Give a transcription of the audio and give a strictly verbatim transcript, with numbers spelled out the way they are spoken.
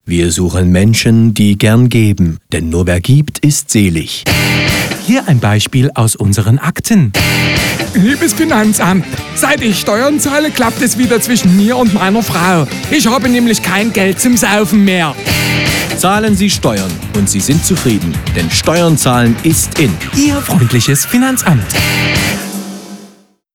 Wir suchen Menschen, die gern geben, denn nur wer gibt, ist selig. Hier ein Beispiel aus unseren Akten. Liebes Finanzamt, seit ich Steuern zahle, klappt es wieder zwischen mir und meiner Frau. Ich habe nämlich kein Geld zum Saufen mehr. Zahlen Sie Steuern und Sie sind zufrieden, denn Steuern zahlen ist in. Ihr freundliches Finanzamt.